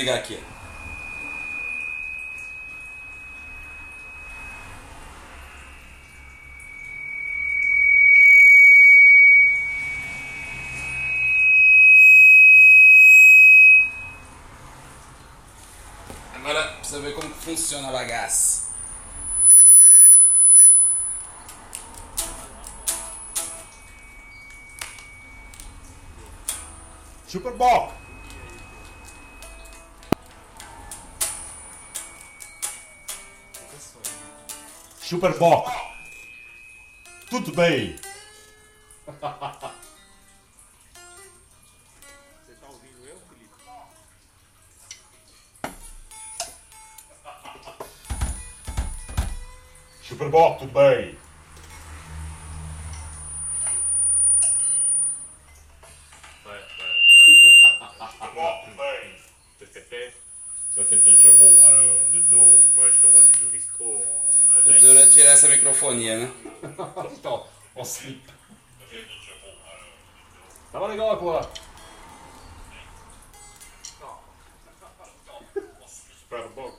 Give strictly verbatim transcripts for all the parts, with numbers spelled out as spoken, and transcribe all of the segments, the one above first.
desligar aqui. Agora precisa ver como funciona a bagaça. Superboc! Superboc! Tudo bem! Você tá ouvindo eu, Felipe? Superboc, tudo bem! Ouais, ouais, Superboc, tudo bem! ouais. C'était. Ça c'était bom, alors, de dos. Moi, je te vois du bistrot en O montagne. duro é tirar essa microfonia, né? Então, on slip. Tava legal agora. Super bom.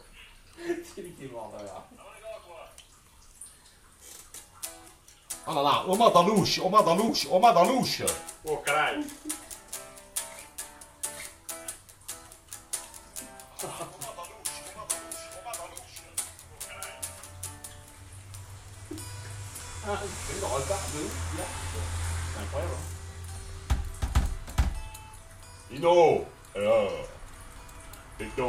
Olha lá, ô Madaluxa, ô Madaluxa, ô Madaluxa. Ô, caralho. Cái gọi cắt đứng. Này khóe rồi. Dino. Ờ. Dino.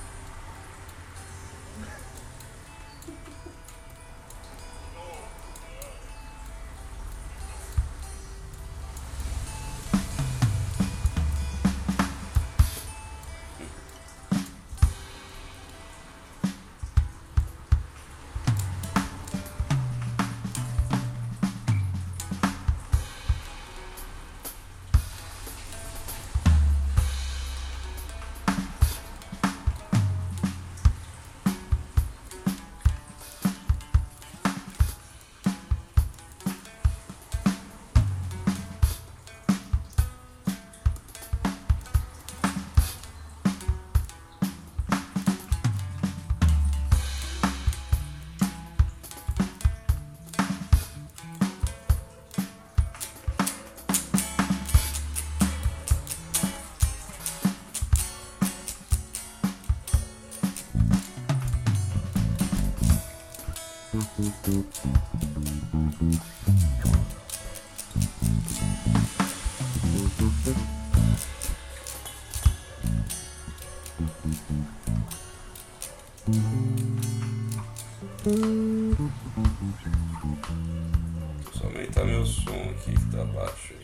Só aumentar meu som aqui que tá baixo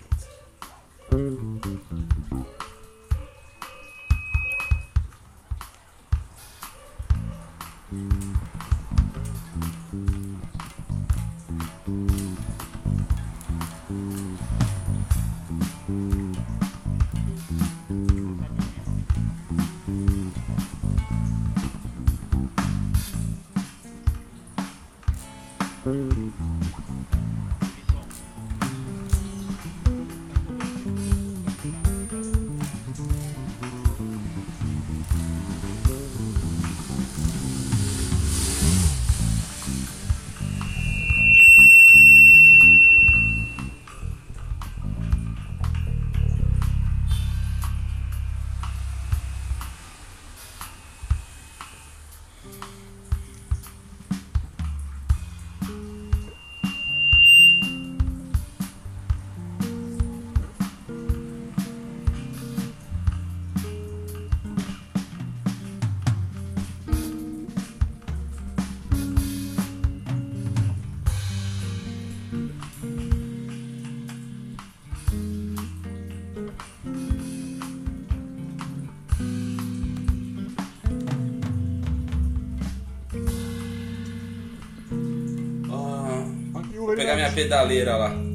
ainda. Vou pegar minha pedaleira lá.